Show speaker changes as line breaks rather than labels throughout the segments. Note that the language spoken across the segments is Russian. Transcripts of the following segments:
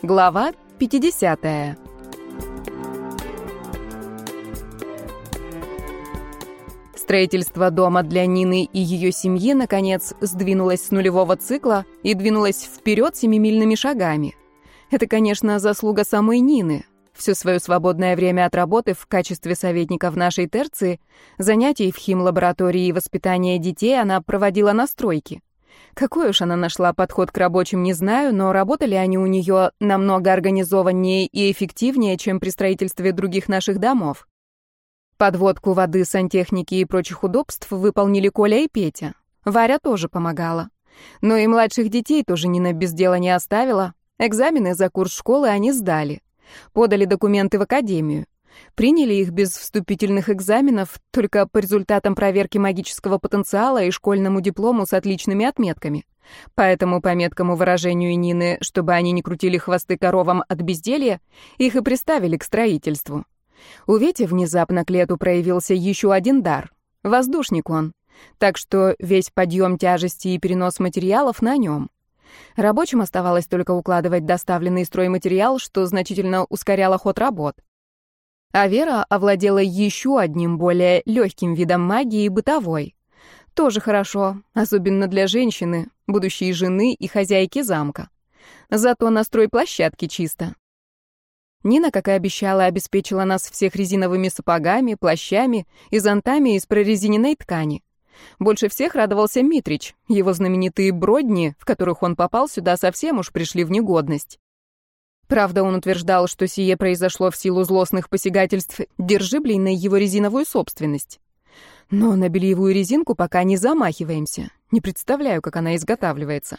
Глава 50. Строительство дома для Нины и ее семьи, наконец, сдвинулось с нулевого цикла и двинулось вперед семимильными шагами. Это, конечно, заслуга самой Нины. Все свое свободное время от работы в качестве советника в нашей терции, занятий в химлаборатории и воспитания детей она проводила на стройке. Какой уж она нашла подход к рабочим, не знаю, но работали они у нее намного организованнее и эффективнее, чем при строительстве других наших домов. Подводку воды, сантехники и прочих удобств выполнили Коля и Петя. Варя тоже помогала. Но и младших детей тоже Нина без дела не оставила. Экзамены за курс школы они сдали. Подали документы в академию. Приняли их без вступительных экзаменов, только по результатам проверки магического потенциала и школьному диплому с отличными отметками. Поэтому, по меткому выражению Нины, чтобы они не крутили хвосты коровам от безделья, их и приставили к строительству. У Вети внезапно к лету проявился еще один дар. Воздушник он. Так что весь подъем тяжести и перенос материалов на нем. Рабочим оставалось только укладывать доставленный стройматериал, что значительно ускоряло ход работ. А Вера овладела еще одним более легким видом магии, бытовой. Тоже хорошо, особенно для женщины, будущей жены и хозяйки замка. Зато на стройплощадке чисто. Нина, как и обещала, обеспечила нас всех резиновыми сапогами, плащами и зонтами из прорезиненной ткани. Больше всех радовался Митрич. Его знаменитые бродни, в которых он попал сюда, совсем уж пришли в негодность. Правда, он утверждал, что сие произошло в силу злостных посягательств держиблей на его резиновую собственность. Но на бельевую резинку пока не замахиваемся. Не представляю, как она изготавливается.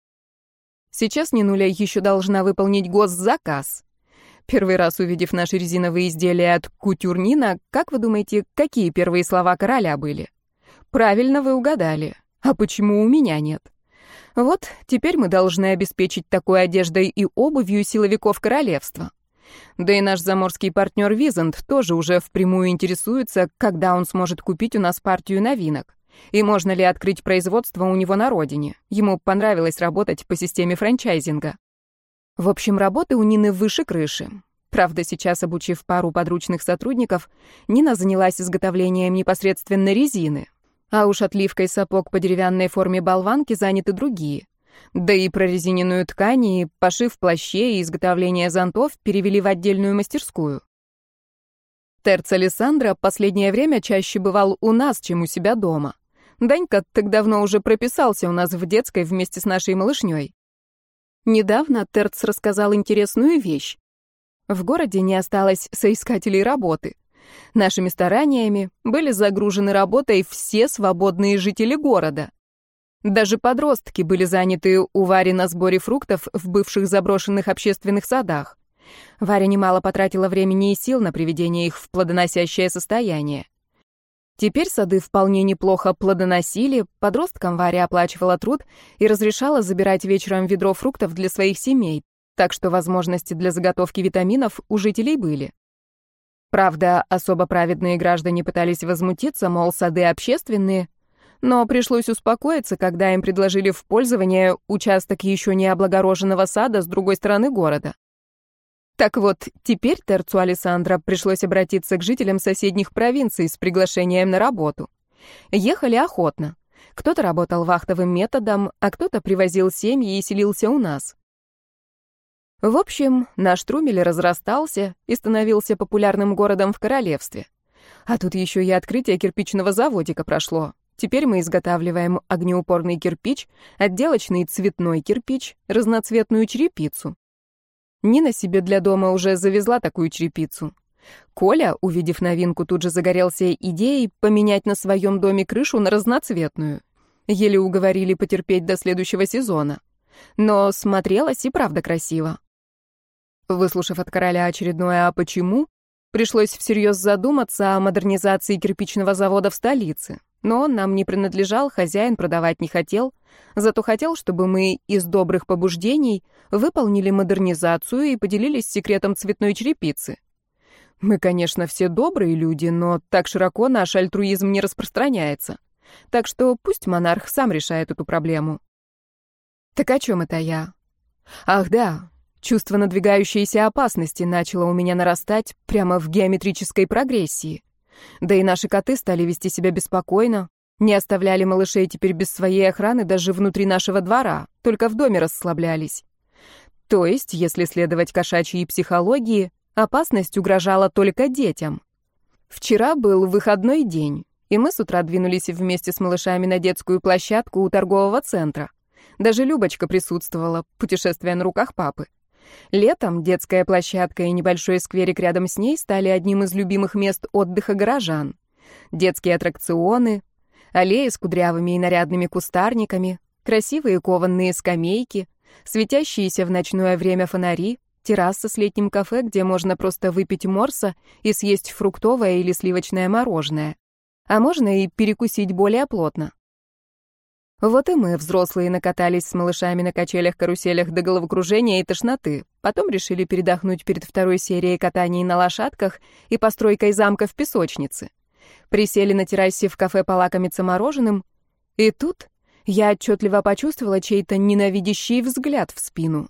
Сейчас Нинуля еще должна выполнить госзаказ. Первый раз увидев наши резиновые изделия от Кутюрнина, как вы думаете, какие первые слова короля были? Правильно вы угадали. А почему у меня нет? Вот, теперь мы должны обеспечить такой одеждой и обувью силовиков королевства. Да и наш заморский партнер Визант тоже уже впрямую интересуется, когда он сможет купить у нас партию новинок. И можно ли открыть производство у него на родине. Ему понравилось работать по системе франчайзинга. В общем, работы у Нины выше крыши. Правда, сейчас, обучив пару подручных сотрудников, Нина занялась изготовлением непосредственно резины. А уж отливкой сапог по деревянной форме болванки заняты другие. Да и прорезиненную ткань, и пошив плащей, и изготовление зонтов перевели в отдельную мастерскую. Терц Алессандро последнее время чаще бывал у нас, чем у себя дома. Данька так давно уже прописался у нас в детской вместе с нашей малышней. Недавно Терц рассказал интересную вещь. В городе не осталось соискателей работы. Нашими стараниями были загружены работой все свободные жители города. Даже подростки были заняты у Вари на сборе фруктов в бывших заброшенных общественных садах. Варя немало потратила времени и сил на приведение их в плодоносящее состояние. Теперь сады вполне неплохо плодоносили, подросткам Варя оплачивала труд и разрешала забирать вечером ведро фруктов для своих семей, так что возможности для заготовки витаминов у жителей были. Правда, особо праведные граждане пытались возмутиться, мол, сады общественные, но пришлось успокоиться, когда им предложили в пользование участок еще не облагороженного сада с другой стороны города. Так вот, теперь Терцу Алессандро пришлось обратиться к жителям соседних провинций с приглашением на работу. Ехали охотно. Кто-то работал вахтовым методом, а кто-то привозил семьи и селился у нас. В общем, наш Трумель разрастался и становился популярным городом в королевстве. А тут еще и открытие кирпичного заводика прошло. Теперь мы изготавливаем огнеупорный кирпич, отделочный цветной кирпич, разноцветную черепицу. Нина себе для дома уже завезла такую черепицу. Коля, увидев новинку, тут же загорелся идеей поменять на своем доме крышу на разноцветную. Еле уговорили потерпеть до следующего сезона. Но смотрелось и правда красиво. Выслушав от короля очередное «а почему?», пришлось всерьез задуматься о модернизации кирпичного завода в столице. Но он нам не принадлежал, хозяин продавать не хотел, зато хотел, чтобы мы из добрых побуждений выполнили модернизацию и поделились секретом цветной черепицы. Мы, конечно, все добрые люди, но так широко наш альтруизм не распространяется. Так что пусть монарх сам решает эту проблему. Так о чем это я? Ах да, Чувство надвигающейся опасности начало у меня нарастать прямо в геометрической прогрессии. Да и наши коты стали вести себя беспокойно, не оставляли малышей теперь без своей охраны даже внутри нашего двора, только в доме расслаблялись. То есть, если следовать кошачьей психологии, опасность угрожала только детям. Вчера был выходной день, и мы с утра двинулись вместе с малышами на детскую площадку у торгового центра. Даже Любочка присутствовала, путешествуя на руках папы. Летом детская площадка и небольшой скверик рядом с ней стали одним из любимых мест отдыха горожан. Детские аттракционы, аллеи с кудрявыми и нарядными кустарниками, красивые кованные скамейки, светящиеся в ночное время фонари, терраса с летним кафе, где можно просто выпить морса и съесть фруктовое или сливочное мороженое. А можно и перекусить более плотно. Вот и мы, взрослые, накатались с малышами на качелях-каруселях до головокружения и тошноты. Потом решили передохнуть перед второй серией катаний на лошадках и постройкой замка в песочнице. Присели на террасе в кафе полакомиться мороженым, и тут я отчетливо почувствовала чей-то ненавидящий взгляд в спину.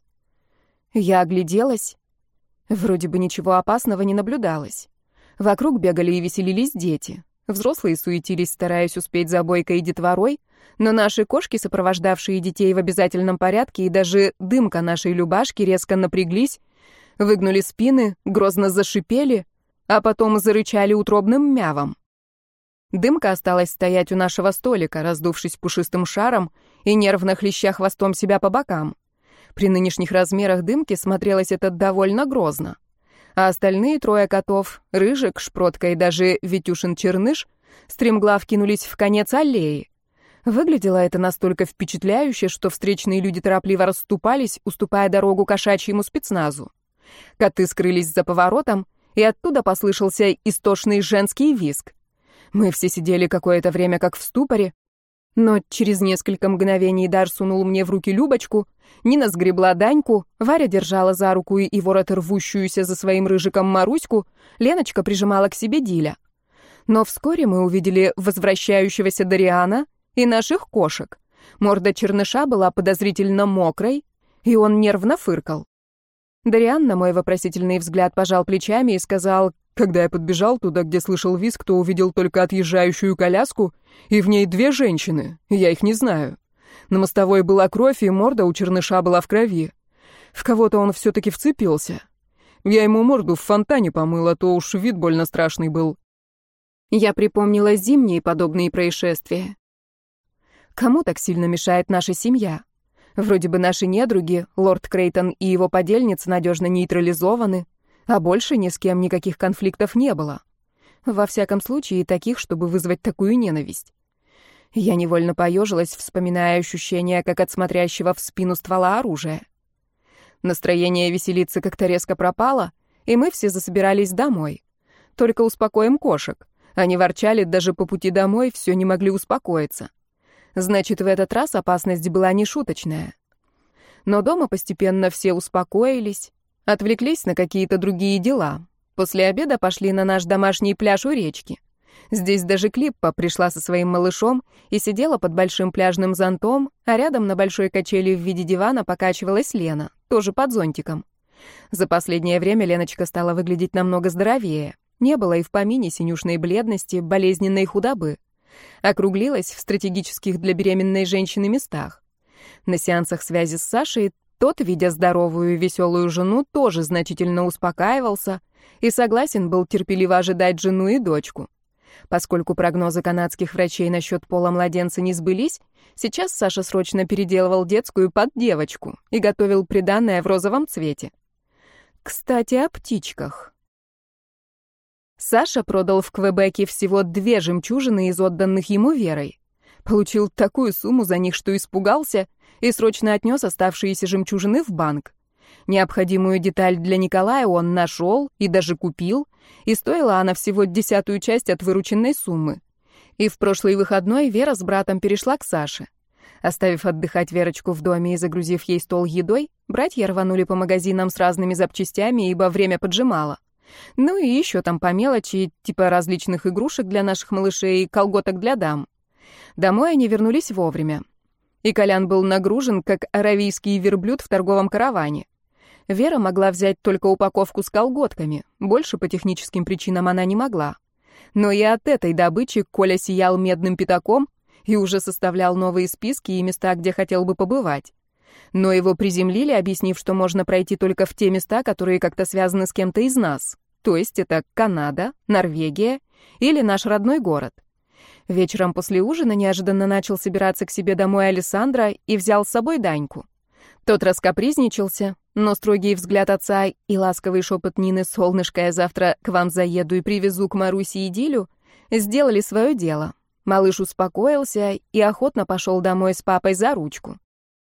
Я огляделась. Вроде бы ничего опасного не наблюдалось. Вокруг бегали и веселились дети. Взрослые суетились, стараясь успеть за бойкой и детворой, но наши кошки, сопровождавшие детей в обязательном порядке, и даже дымка нашей Любашки резко напряглись, выгнули спины, грозно зашипели, а потом зарычали утробным мявом. Дымка осталась стоять у нашего столика, раздувшись пушистым шаром и нервно хлеща хвостом себя по бокам. При нынешних размерах Дымки смотрелось это довольно грозно. А остальные трое котов, Рыжик, Шпротка и даже Витюшин-Черныш, стремглав кинулись в конец аллеи. Выглядело это настолько впечатляюще, что встречные люди торопливо расступались, уступая дорогу кошачьему спецназу. Коты скрылись за поворотом, и оттуда послышался истошный женский визг. Мы все сидели какое-то время как в ступоре, но через несколько мгновений Дар сунул мне в руки Любочку, Нина сгребла Даньку, Варя держала за руку и ворот рвущуюся за своим Рыжиком Маруську, Леночка прижимала к себе Диля. Но вскоре мы увидели возвращающегося Дариана и наших кошек. Морда Черныша была подозрительно мокрой, и он нервно фыркал. Дариан на мой вопросительный взгляд пожал плечами и сказал: «Когда я подбежал туда, где слышал визг, то увидел только отъезжающую коляску, и в ней две женщины, я их не знаю. На мостовой была кровь, и морда у Черныша была в крови. В кого-то он все-таки вцепился. Я ему морду в фонтане помыл, а то уж вид больно страшный был». Я припомнила зимние подобные происшествия. Кому так сильно мешает наша семья? Вроде бы наши недруги, лорд Крейтон и его подельница, надежно нейтрализованы, а больше ни с кем никаких конфликтов не было. Во всяком случае, таких, чтобы вызвать такую ненависть. Я невольно поежилась, вспоминая ощущение, как от смотрящего в спину ствола оружия. Настроение веселиться как-то резко пропало, и мы все засобирались домой. Только успокоим кошек. Они ворчали даже по пути домой, все не могли успокоиться. Значит, в этот раз опасность была нешуточная. Но дома постепенно все успокоились, отвлеклись на какие-то другие дела. После обеда пошли на наш домашний пляж у речки. Здесь даже Клиппа пришла со своим малышом и сидела под большим пляжным зонтом, а рядом на большой качели в виде дивана покачивалась Лена, тоже под зонтиком. За последнее время Леночка стала выглядеть намного здоровее. Не было и в помине синюшной бледности, болезненной худобы. Округлилась в стратегических для беременной женщины местах. На сеансах связи с Сашей тот, видя здоровую и веселую жену, тоже значительно успокаивался и согласен был терпеливо ожидать жену и дочку. Поскольку прогнозы канадских врачей насчет пола младенца не сбылись, сейчас Саша срочно переделывал детскую под девочку и готовил приданое в розовом цвете. Кстати, о птичках. Саша продал в Квебеке всего 2 жемчужины из отданных ему Верой. Получил такую сумму за них, что испугался, и срочно отнес оставшиеся жемчужины в банк. Необходимую деталь для Николая он нашел и даже купил, и стоила она всего 10-ую часть от вырученной суммы. И в прошлый выходной Вера с братом перешла к Саше. Оставив отдыхать Верочку в доме и загрузив ей стол едой, братья рванули по магазинам с разными запчастями, ибо время поджимало. Ну и еще там по мелочи, типа различных игрушек для наших малышей и колготок для дам. Домой они вернулись вовремя. И Колян был нагружен, как аравийский верблюд в торговом караване. Вера могла взять только упаковку с колготками, больше по техническим причинам она не могла. Но и от этой добычи Коля сиял медным пятаком и уже составлял новые списки и места, где хотел бы побывать. Но его приземлили, объяснив, что можно пройти только в те места, которые как-то связаны с кем-то из нас. То есть это Канада, Норвегия или наш родной город. Вечером после ужина неожиданно начал собираться к себе домой Александра и взял с собой Даньку. Тот раскапризничался, но строгий взгляд отца и ласковый шепот Нины: «Солнышко, я завтра к вам заеду и привезу к Марусе и Дилю», сделали свое дело. Малыш успокоился и охотно пошел домой с папой за ручку.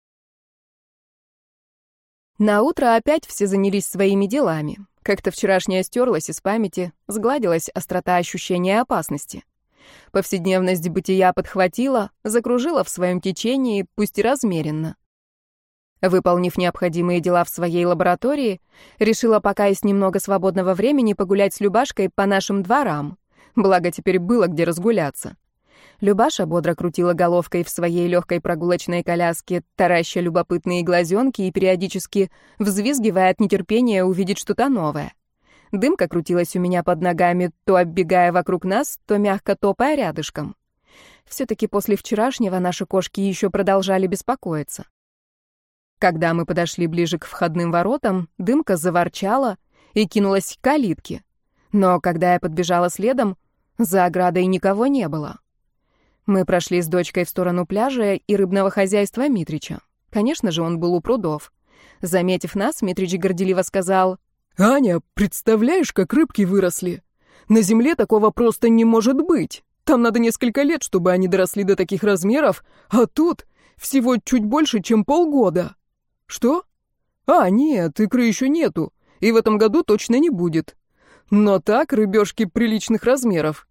Наутро опять все занялись своими делами. Как-то вчерашнее стерлось из памяти, сгладилась острота ощущения опасности. Повседневность бытия подхватила, закружила в своем течении, пусть и размеренно. Выполнив необходимые дела в своей лаборатории, решила, пока есть немного свободного времени, погулять с Любашкой по нашим дворам. Благо, теперь было где разгуляться. Любаша бодро крутила головкой в своей легкой прогулочной коляске, тараща любопытные глазенки и периодически взвизгивая от нетерпения увидеть что-то новое. Дымка крутилась у меня под ногами, то оббегая вокруг нас, то мягко топая рядышком. Все-таки после вчерашнего наши кошки еще продолжали беспокоиться. Когда мы подошли ближе к входным воротам, Дымка заворчала и кинулась к калитке. Но когда я подбежала следом, за оградой никого не было. Мы прошли с дочкой в сторону пляжа и рыбного хозяйства Митрича. Конечно же, он был у прудов. Заметив нас, Митрич горделиво сказал:
«Аня, представляешь, как рыбки выросли? На земле такого просто не может быть. Там надо несколько лет, чтобы они доросли до таких размеров, а тут всего чуть больше, чем полгода». «Что? А, нет, икры еще нету, и в этом году точно не будет. Но так рыбешки приличных размеров».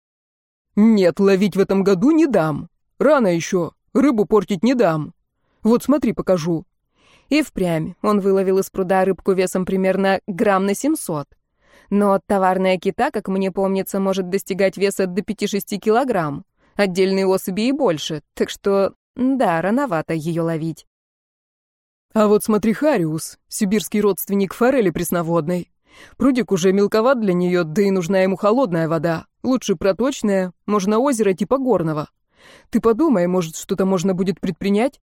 «Нет, ловить в этом году не дам. Рано еще, рыбу портить не дам. Вот смотри, покажу».
И впрямь он выловил из пруда рыбку весом примерно грамм на 700. Но товарная кита, как мне помнится, может достигать веса до 5-6 килограмм. Отдельные особи и больше, так что, да, рановато ее ловить.
«А вот смотри, хариус, сибирский родственник форели пресноводной. Прудик уже мелковат для нее, да и нужна ему холодная вода. Лучше проточная, можно озеро типа горного. Ты подумай, может, что-то можно будет предпринять?»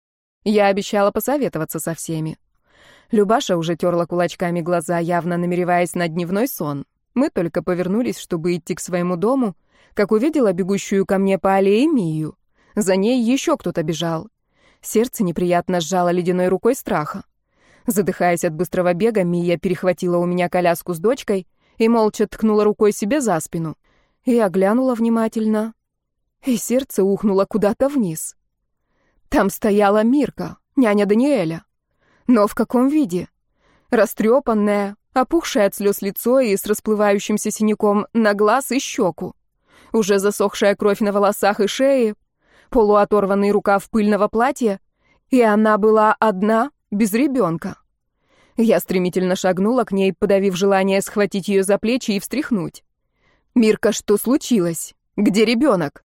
Я обещала посоветоваться со всеми. Любаша уже терла кулачками глаза, явно намереваясь на дневной сон. Мы только повернулись, чтобы идти к своему дому, как увидела бегущую ко мне по аллее Мию. За ней еще кто-то бежал. Сердце неприятно сжало ледяной рукой страха. Задыхаясь от быстрого бега, Мия перехватила у меня коляску с дочкой и молча ткнула рукой себе за спину. Я глянула внимательно, и сердце ухнуло куда-то вниз. Там стояла Мирка, няня Даниэля. Но в каком виде? Растрепанная, опухшая от слез лицо и с расплывающимся синяком на глаз и щеку. Уже засохшая кровь на волосах и шее, полуоторванный рукав пыльного платья, и она была одна, без ребенка. Я стремительно шагнула к ней, подавив желание схватить ее за плечи и встряхнуть. «Мирка, что случилось? Где ребенок?»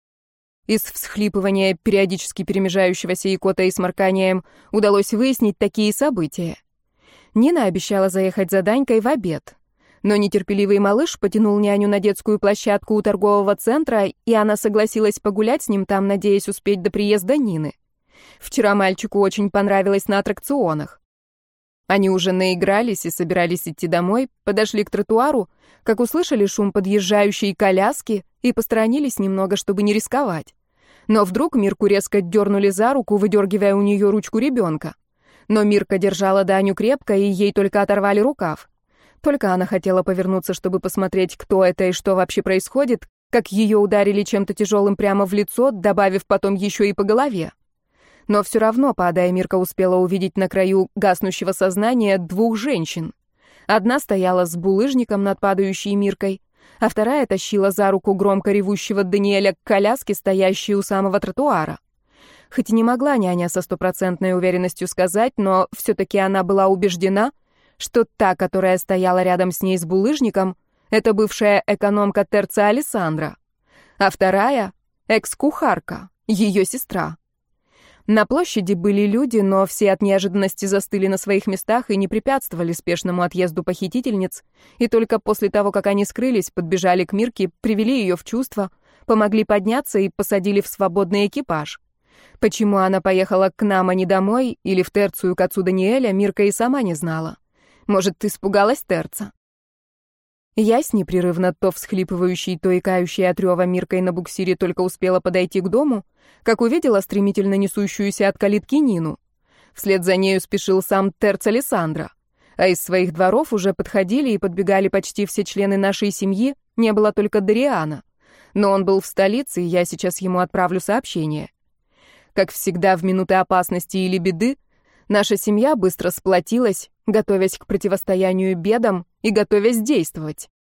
Из всхлипывания, периодически перемежающегося икотой и сморканием, удалось выяснить такие события. Нина обещала заехать за Данькой в обед. Но нетерпеливый малыш потянул няню на детскую площадку у торгового центра, и она согласилась погулять с ним там, надеясь успеть до приезда Нины. Вчера мальчику очень понравилось на аттракционах. Они уже наигрались и собирались идти домой, подошли к тротуару, как услышали шум подъезжающей коляски и посторонились немного, чтобы не рисковать. Но вдруг Мирку резко дернули за руку, выдергивая у нее ручку ребенка. Но Мирка держала Даню крепко, и ей только оторвали рукав. Только она хотела повернуться, чтобы посмотреть, кто это и что вообще происходит, как ее ударили чем-то тяжелым прямо в лицо, добавив потом еще и по голове. Но все равно, падая, Мирка успела увидеть на краю гаснущего сознания двух женщин. Одна стояла с булыжником над падающей Миркой, а вторая тащила за руку громко ревущего Даниэля к коляске, стоящей у самого тротуара. Хоть и не могла няня со стопроцентной уверенностью сказать, но все-таки она была убеждена, что та, которая стояла рядом с ней с булыжником, это бывшая экономка Терца Александра, а вторая — экс-кухарка, ее сестра. На площади были люди, но все от неожиданности застыли на своих местах и не препятствовали спешному отъезду похитительниц, и только после того, как они скрылись, подбежали к Мирке, привели ее в чувство, помогли подняться и посадили в свободный экипаж. Почему она поехала к нам, а не домой, или в Терцию к отцу Даниэля, Мирка и сама не знала. Может, испугалась Терца? Ясь, непрерывно то всхлипывающей, то икающей от рева Миркой на буксире, только успела подойти к дому, как увидела стремительно несущуюся от калитки Нину. Вслед за нею спешил сам Терц Алессандро. А из своих дворов уже подходили и подбегали почти все члены нашей семьи, не было только Дариана. Но он был в столице, и я сейчас ему отправлю сообщение. Как всегда в минуты опасности или беды, наша семья быстро сплотилась, готовясь к противостоянию бедам и готовясь действовать.